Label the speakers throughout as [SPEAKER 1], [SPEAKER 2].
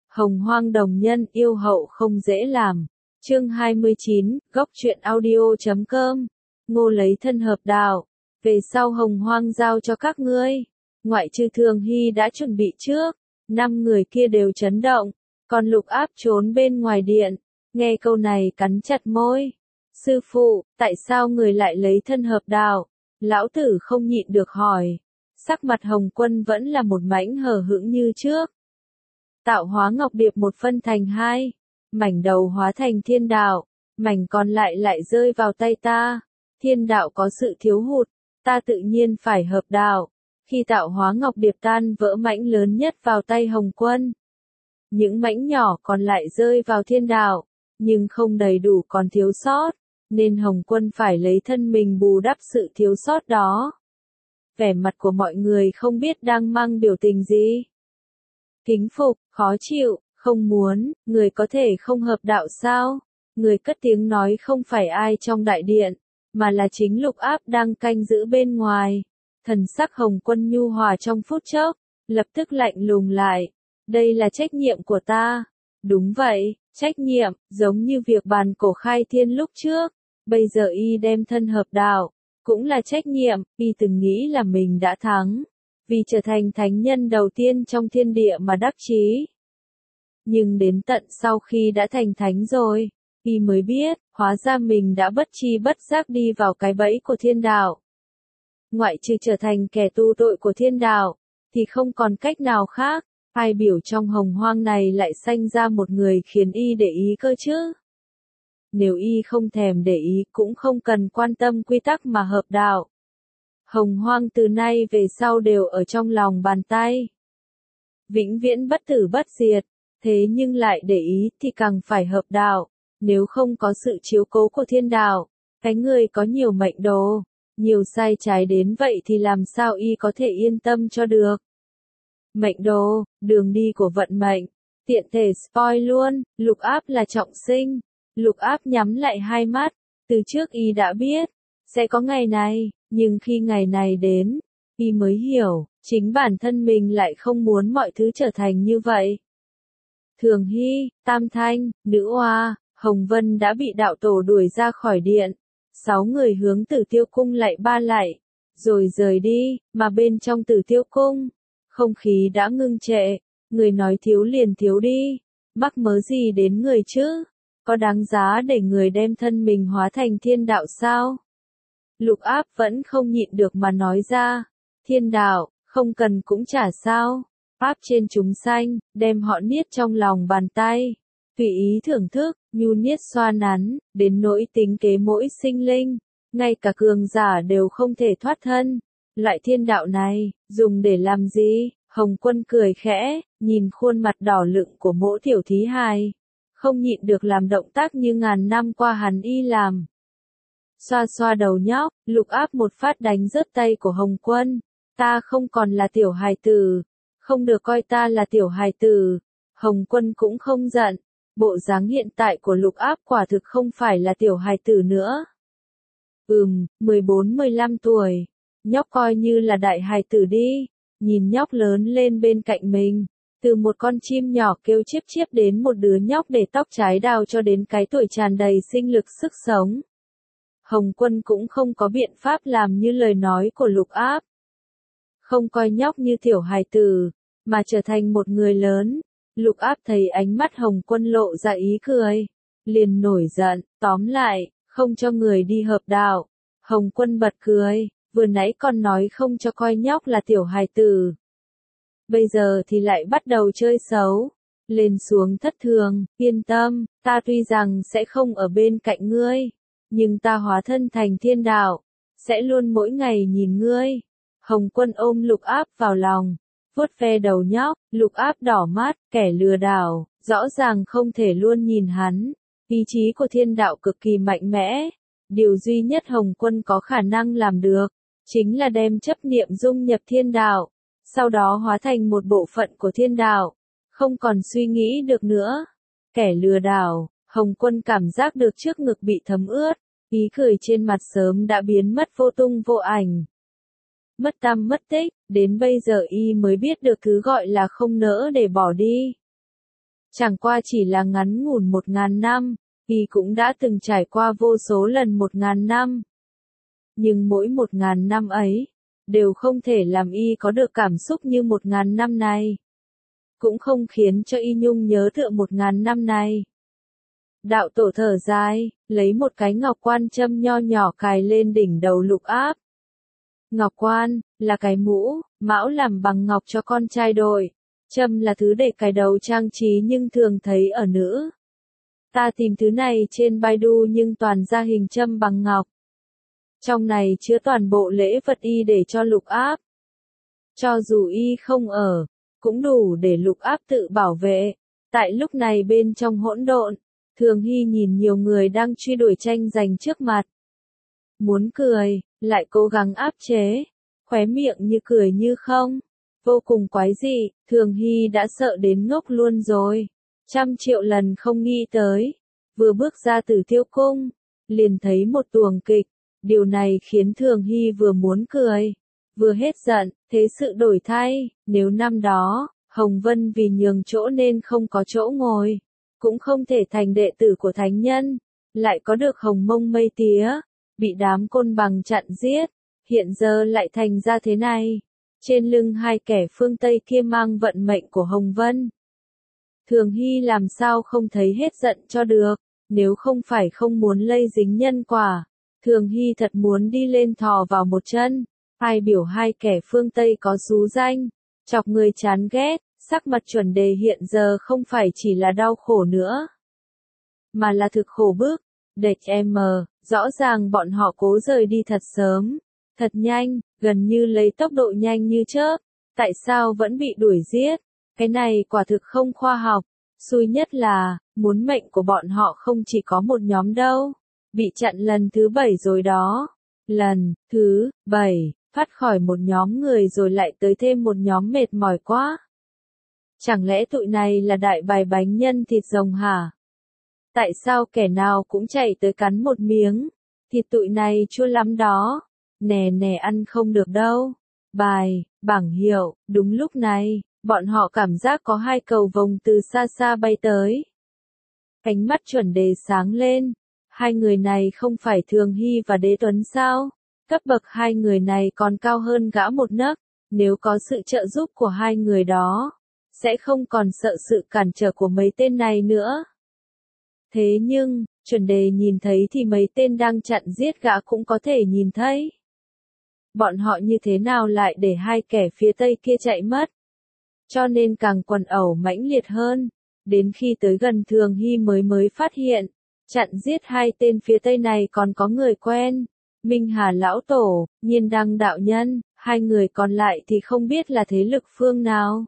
[SPEAKER 1] Hồng Hoang đồng nhân yêu hậu không dễ làm. Chương 29, góc truyện audio.com. Ngô lấy thân hợp đạo. Về sau Hồng Hoang giao cho các ngươi. Ngoại trừ Thường Hy đã chuẩn bị trước. 5 người kia đều chấn động. Còn Lục Áp trốn bên ngoài điện. Nghe câu này cắn chặt môi. Sư phụ, tại sao người lại lấy thân hợp đạo? Lão tử không nhịn được hỏi. Sắc mặt Hồng Quân vẫn là một mảnh hờ hững như trước. Tạo hóa ngọc điệp một phân thành hai. Mảnh đầu hóa thành thiên đạo. Mảnh còn lại lại rơi vào tay ta. Thiên đạo có sự thiếu hụt. Ta tự nhiên phải hợp đạo. Khi tạo hóa ngọc điệp tan vỡ mảnh lớn nhất vào tay Hồng Quân. Những mảnh nhỏ còn lại rơi vào thiên đạo. Nhưng không đầy đủ còn thiếu sót. Nên Hồng Quân phải lấy thân mình bù đắp sự thiếu sót đó. Vẻ mặt của mọi người không biết đang mang biểu tình gì. Kính phục, khó chịu, không muốn, người có thể không hợp đạo sao? Người cất tiếng nói không phải ai trong đại điện, mà là chính Lục Áp đang canh giữ bên ngoài. Thần sắc Hồng Quân nhu hòa trong phút chốc, lập tức lạnh lùng lại. Đây là trách nhiệm của ta. Đúng vậy, trách nhiệm, giống như việc bàn cổ khai thiên lúc trước. Bây giờ y đem thân hợp đạo, cũng là trách nhiệm, y từng nghĩ là mình đã thắng. Vì trở thành thánh nhân đầu tiên trong thiên địa mà đắc chí. Nhưng đến tận sau khi đã thành thánh rồi, y mới biết, hóa ra mình đã bất tri bất giác đi vào cái bẫy của thiên đạo. Ngoại trừ trở thành kẻ tu tội của thiên đạo, thì không còn cách nào khác. Ai biểu trong Hồng Hoang này lại sanh ra một người khiến y để ý cơ chứ? Nếu y không thèm để ý cũng không cần quan tâm quy tắc mà hợp đạo. Hồng Hoang từ nay về sau đều ở trong lòng bàn tay. Vĩnh viễn bất tử bất diệt, thế nhưng lại để ý thì càng phải hợp đạo. Nếu không có sự chiếu cố của thiên đạo, cái người có nhiều mệnh đồ, nhiều sai trái đến vậy thì làm sao y có thể yên tâm cho được. Mệnh đồ, đường đi của vận mệnh, tiện thể spoil luôn, Lục Áp là trọng sinh. Lục Áp nhắm lại hai mắt, từ trước y đã biết, sẽ có ngày này, nhưng khi ngày này đến, y mới hiểu, chính bản thân mình lại không muốn mọi thứ trở thành như vậy. Thường Hy, Tam Thanh, Nữ Oa, Hồng Vân đã bị đạo tổ đuổi ra khỏi điện. 6 người hướng Tử Tiêu Cung lạy ba lạy, rồi rời đi, mà bên trong Tử Tiêu Cung, không khí đã ngưng trệ, người nói thiếu liền thiếu đi, mắc mớ gì đến người chứ? Có đáng giá để người đem thân mình hóa thành thiên đạo sao? Lục Áp vẫn không nhịn được mà nói ra. Thiên đạo, không cần cũng chả sao. Áp trên chúng sanh, đem họ niết trong lòng bàn tay. Tùy ý thưởng thức, nhu niết xoa nắn, đến nỗi tính kế mỗi sinh linh. Ngay cả cường giả đều không thể thoát thân. Loại thiên đạo này, dùng để làm gì? Hồng Quân cười khẽ, nhìn khuôn mặt đỏ lựng của Mỗ Tiểu Thí Hài. Không nhịn được làm động tác như ngàn năm qua hắn y làm. Xoa xoa đầu nhóc, Lục Áp một phát đánh rớt tay của Hồng Quân. Ta không còn là tiểu hài tử, không được coi ta là tiểu hài tử. Hồng Quân cũng không giận, bộ dáng hiện tại của Lục Áp quả thực không phải là tiểu hài tử nữa. 14-15 tuổi, nhóc coi như là đại hài tử đi, nhìn nhóc lớn lên bên cạnh mình. Từ một con chim nhỏ kêu chiếp chiếp đến một đứa nhóc để tóc trái đào cho đến cái tuổi tràn đầy sinh lực sức sống. Hồng Quân cũng không có biện pháp làm như lời nói của Lục Áp. Không coi nhóc như tiểu hài tử, mà trở thành một người lớn. Lục Áp thấy ánh mắt Hồng Quân lộ ra ý cười. Liền nổi giận, tóm lại, không cho người đi hợp đạo. Hồng Quân bật cười, vừa nãy còn nói không cho coi nhóc là tiểu hài tử. Bây giờ thì lại bắt đầu chơi xấu. Lên xuống thất thường, yên tâm, ta tuy rằng sẽ không ở bên cạnh ngươi. Nhưng ta hóa thân thành thiên đạo, sẽ luôn mỗi ngày nhìn ngươi. Hồng Quân ôm Lục Áp vào lòng, vuốt ve đầu nhóc, Lục Áp đỏ mắt, kẻ lừa đảo, rõ ràng không thể luôn nhìn hắn. Ý chí của thiên đạo cực kỳ mạnh mẽ. Điều duy nhất Hồng Quân có khả năng làm được, chính là đem chấp niệm dung nhập thiên đạo, sau đó hóa thành một bộ phận của thiên đạo, không còn suy nghĩ được nữa. Kẻ lừa đảo. Hồng Quân cảm giác được trước ngực bị thấm ướt, ý cười trên mặt sớm đã biến mất vô tung vô ảnh. Mất tăm mất tích, đến bây giờ y mới biết được thứ gọi là không nỡ để bỏ đi. Chẳng qua chỉ là ngắn ngủn 1000 năm, y cũng đã từng trải qua vô số lần 1000 năm. Nhưng mỗi 1000 năm ấy, đều không thể làm y có được cảm xúc như 1000 năm này. Cũng không khiến cho y nhung nhớ tựa 1000 năm này. Đạo tổ thở dài, lấy một cái ngọc quan châm nho nhỏ cài lên đỉnh đầu Lục Áp. Ngọc quan, là cái mũ, mão làm bằng ngọc cho con trai đội. Châm là thứ để cài đầu trang trí nhưng thường thấy ở nữ. Ta tìm thứ này trên Baidu nhưng toàn ra hình châm bằng ngọc. Trong này chứa toàn bộ lễ vật y để cho Lục Áp. Cho dù y không ở, cũng đủ để Lục Áp tự bảo vệ. Tại lúc này bên trong hỗn độn, Thường Hy nhìn nhiều người đang truy đuổi tranh giành trước mặt. Muốn cười, lại cố gắng áp chế, khóe miệng như cười như không. Vô cùng quái dị, Thường Hy đã sợ đến ngốc luôn rồi. 100.000.000 lần không nghĩ tới. Vừa bước ra từ Tiêu Cung, liền thấy một tuồng kịch. Điều này khiến Thường Hy vừa muốn cười, vừa hết giận. Thế sự đổi thay, nếu năm đó, Hồng Vân vì nhường chỗ nên không có chỗ ngồi, cũng không thể thành đệ tử của thánh nhân, lại có được Hồng Mông Mây Tía, bị đám côn bằng chặn giết, hiện giờ lại thành ra thế này. Trên lưng hai kẻ phương Tây kia mang vận mệnh của Hồng Vân. Thường Hy làm sao không thấy hết giận cho được, nếu không phải không muốn lây dính nhân quả, Thường Hy thật muốn đi lên thò vào một chân. Ai biểu hai kẻ phương Tây có xú danh, chọc người chán ghét, sắc mặt Chuẩn Đề hiện giờ không phải chỉ là đau khổ nữa, mà là thực khổ bức. Đệt em, rõ ràng bọn họ cố rời đi thật sớm, thật nhanh, gần như lấy tốc độ nhanh như chớp, tại sao vẫn bị đuổi giết? Cái này quả thực không khoa học. Xui nhất là, muốn mệnh của bọn họ không chỉ có một nhóm đâu, bị chặn lần thứ 7 rồi đó. Lần thứ 7, thoát khỏi một nhóm người rồi lại tới thêm một nhóm mệt mỏi quá. Chẳng lẽ tụi này là đại bài bánh nhân thịt rồng hả? Tại sao kẻ nào cũng chạy tới cắn một miếng? Thịt tụi này chua lắm đó. Nè nè ăn không được đâu. Bài, bảng hiệu, đúng lúc này, bọn họ cảm giác có hai cầu vồng từ xa xa bay tới. Cánh mắt Chuẩn Đề sáng lên. Hai người này không phải Thường Hy và Đế Tuấn sao? Cấp bậc hai người này còn cao hơn gã một nấc. Nếu có sự trợ giúp của hai người đó, sẽ không còn sợ sự cản trở của mấy tên này nữa. Thế nhưng, Chuẩn Đề nhìn thấy thì mấy tên đang chặn giết gã cũng có thể nhìn thấy. Bọn họ như thế nào lại để hai kẻ phía Tây kia chạy mất? Cho nên càng quần ẩu mãnh liệt hơn. Đến khi tới gần Thường Hy mới phát hiện, chặn giết hai tên phía Tây này còn có người quen. Minh Hà Lão Tổ, Nhiên Đăng Đạo Nhân, hai người còn lại thì không biết là thế lực phương nào.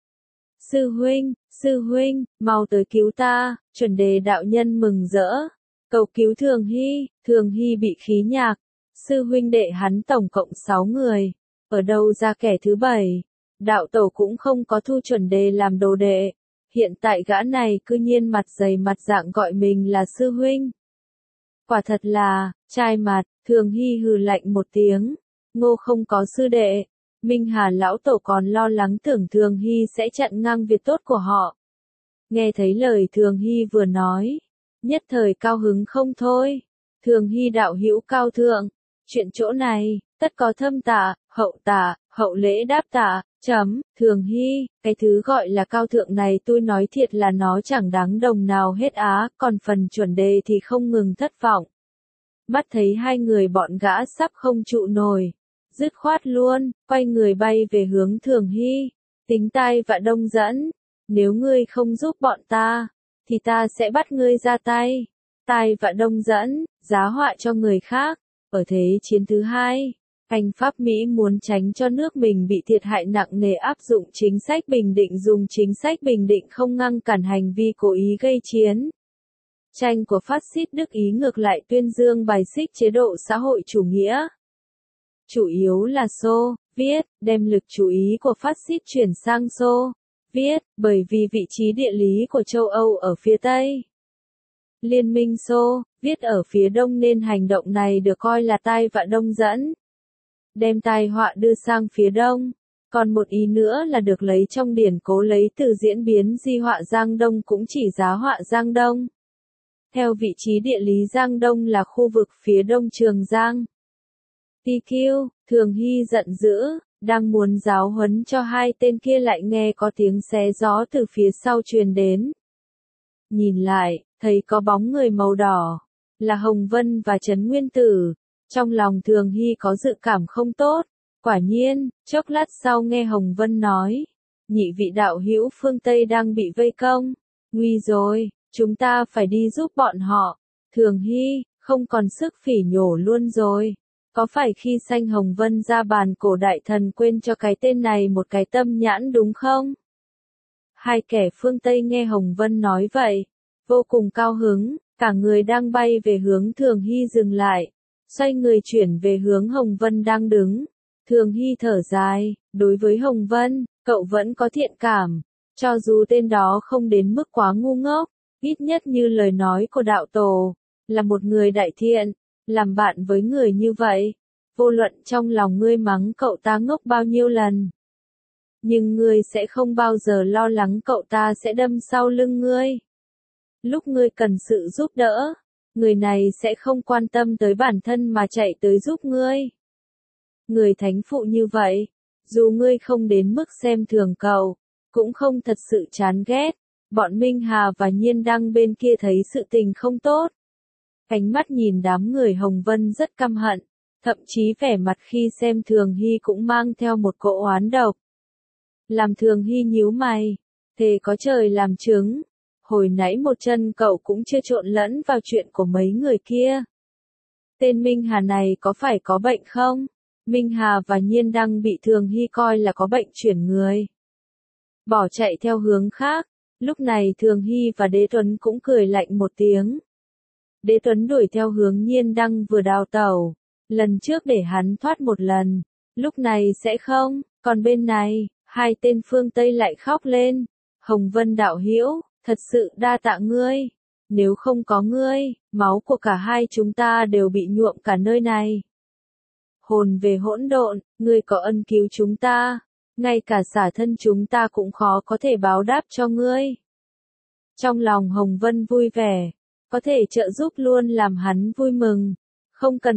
[SPEAKER 1] Sư huynh, mau tới cứu ta. Chuẩn Đề đạo nhân mừng rỡ, cầu cứu Thường Hy bị khí nhạc. Sư huynh đệ hắn tổng cộng 6 người, ở đâu ra kẻ thứ 7? Đạo tổ cũng không có thu Chuẩn Đề làm đồ đệ, hiện tại gã này cư nhiên mặt dày mặt dạng gọi mình là sư huynh. Quả thật là, trai mặt. Thường Hy hừ lạnh một tiếng, Ngô không có sư đệ. Minh Hà Lão Tổ còn lo lắng tưởng Thường Hy sẽ chặn ngang việc tốt của họ. Nghe thấy lời Thường Hy vừa nói, nhất thời cao hứng không thôi. Thường Hy đạo hữu cao thượng, chuyện chỗ này, tất có thâm tạ, hậu lễ đáp tạ. Thường Hy, cái thứ gọi là cao thượng này tôi nói thiệt là nó chẳng đáng đồng nào hết á, còn phần Chuẩn Đề thì không ngừng thất vọng. Mắt thấy hai người bọn gã sắp không trụ nổi, dứt khoát luôn, quay người bay về hướng Thường Hy. Tính Tai Vạ Đông dẫn, nếu ngươi không giúp bọn ta, thì ta sẽ bắt ngươi ra tay. Tai Vạ Đông dẫn, giá họa cho người khác. Ở Thế chiến thứ 2, Anh Pháp Mỹ muốn tránh cho nước mình bị thiệt hại nặng nề áp dụng chính sách bình định, dùng chính sách bình định không ngăn cản hành vi cố ý gây chiến. Tranh của phát xít Đức Ý ngược lại tuyên dương bài xích chế độ xã hội chủ nghĩa. Chủ yếu là Xô Viết, đem lực chú ý của phát xít chuyển sang Xô Viết, bởi vì vị trí địa lý của châu Âu ở phía Tây. Liên minh Xô Viết ở phía Đông nên hành động này được coi là Tai Vạ Đông dẫn. Đem tai họa đưa sang phía Đông, Còn một ý nữa là được lấy trong điển cố lấy từ diễn biến di họa Giang Đông cũng chỉ giá họa Giang Đông. Theo vị trí địa lý Giang Đông là khu vực phía đông Trường Giang. TQ, Thường Hy giận dữ, đang muốn giáo huấn cho hai tên kia lại nghe có tiếng xé gió từ phía sau truyền đến. Nhìn lại, thấy có bóng người màu đỏ, là Hồng Vân và Trấn Nguyên Tử. Trong lòng Thường Hy có dự cảm không tốt. Quả nhiên, chốc lát sau nghe Hồng Vân nói, nhị vị đạo hữu phương Tây đang bị vây công. Nguy rồi, chúng ta phải đi giúp bọn họ. Thường Hy, không còn sức phỉ nhổ luôn rồi. Có phải khi sanh Hồng Vân ra bàn cổ đại thần quên cho cái tên này một cái tâm nhãn đúng không? Hai kẻ phương Tây nghe Hồng Vân nói vậy, vô cùng cao hứng, cả người đang bay về hướng Thường Hy dừng lại, xoay người chuyển về hướng Hồng Vân đang đứng. Thường Hy thở dài, đối với Hồng Vân, cậu vẫn có thiện cảm, cho dù tên đó không đến mức quá ngu ngốc, ít nhất như lời nói của đạo tổ, là một người đại thiện, làm bạn với người như vậy, vô luận trong lòng ngươi mắng cậu ta ngốc bao nhiêu lần. Nhưng ngươi sẽ không bao giờ lo lắng cậu ta sẽ đâm sau lưng ngươi. Lúc ngươi cần sự giúp đỡ, người này sẽ không quan tâm tới bản thân mà chạy tới giúp ngươi. Người thánh phụ như vậy, dù ngươi không đến mức xem thường cậu, cũng không thật sự chán ghét. Bọn Minh Hà và Nhiên Đăng bên kia thấy sự tình không tốt. Ánh mắt nhìn đám người Hồng Vân rất căm hận, thậm chí vẻ mặt khi xem Thường Hy cũng mang theo một cỗ oán độc. Làm Thường Hy nhíu mày, thề có trời làm chứng, hồi nãy một chân cậu cũng chưa trộn lẫn vào chuyện của mấy người kia. Tên Minh Hà này có phải có bệnh không? Minh Hà và Nhiên Đăng bị Thường Hy coi là có bệnh chuyển người. Bỏ chạy theo hướng khác, lúc này Thường Hy và Đế Tuấn cũng cười lạnh một tiếng. Đế Tuấn đuổi theo hướng Nhiên Đăng vừa đào tẩu, lần trước để hắn thoát một lần, lúc này sẽ không, còn bên này, hai tên phương Tây lại khóc lên. Hồng Vân đạo hữu, thật sự đa tạ ngươi, nếu không có ngươi, máu của cả hai chúng ta đều bị nhuộm cả nơi này. Hồn về hỗn độn, ngươi có ân cứu chúng ta, ngay cả xả thân chúng ta cũng khó có thể báo đáp cho ngươi. Trong lòng Hồng Vân vui vẻ, có thể trợ giúp luôn làm hắn vui mừng, không cần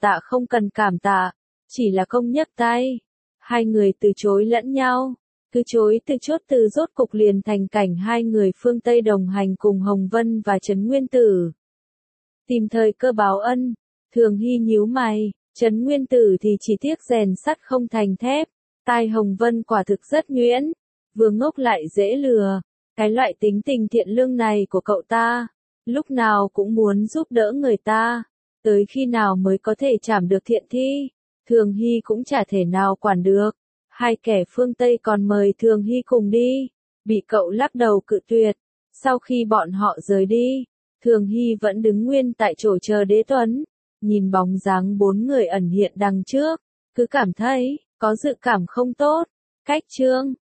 [SPEAKER 1] cảm tạ, chỉ là công nhấc tay. Hai người từ chối lẫn nhau, từ chối từ chốt từ rốt cục liền thành cảnh hai người phương Tây đồng hành cùng Hồng Vân và Trấn Nguyên Tử. Tìm thời cơ báo ân, Thường Hy nhíu mày, Trấn Nguyên Tử thì chỉ tiếc rèn sắt không thành thép. Tai Hồng Vân quả thực rất nhuyễn, vừa ngốc lại dễ lừa. Cái loại tính tình thiện lương này của cậu ta, lúc nào cũng muốn giúp đỡ người ta, tới khi nào mới có thể trảm được thiện thi, Thường Hy cũng chả thể nào quản được. Hai kẻ phương Tây còn mời Thường Hy cùng đi, bị cậu lắc đầu cự tuyệt. Sau khi bọn họ rời đi, Thường Hy vẫn đứng nguyên tại chỗ chờ Đế Tuấn, nhìn bóng dáng bốn người ẩn hiện đằng trước, cứ cảm thấy có dự cảm không tốt. Cách chương